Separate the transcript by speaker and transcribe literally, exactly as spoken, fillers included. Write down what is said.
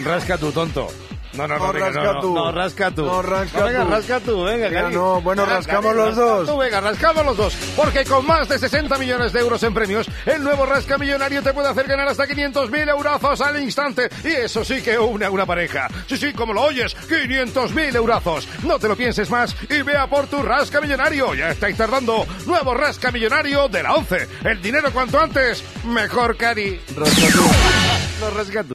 Speaker 1: Rasca tú, tonto. No, no, no,
Speaker 2: No,
Speaker 1: venga,
Speaker 2: rasca
Speaker 1: no, no,
Speaker 2: tú.
Speaker 1: no, rasca tú.
Speaker 2: No, rasca
Speaker 1: No, venga,
Speaker 2: tú.
Speaker 1: rasca tú, venga,
Speaker 2: Ya
Speaker 1: Cari.
Speaker 2: no, bueno,
Speaker 1: Venga,
Speaker 2: rascamos
Speaker 1: Cari,
Speaker 2: los
Speaker 1: rasca
Speaker 2: dos.
Speaker 1: tú, venga, rascamos los dos. Porque con más de sesenta millones de euros en premios, el nuevo Rasca Millonario te puede hacer ganar hasta quinientos mil eurazos al instante. Y eso sí que une a una pareja. Sí, sí, como lo oyes, quinientos mil eurazos. No te lo pienses más y vea por tu Rasca Millonario. Ya estáis tardando. Nuevo Rasca Millonario de la once. El dinero cuanto antes, mejor, Cari.
Speaker 2: Rasca tú.
Speaker 1: No, rasca tú.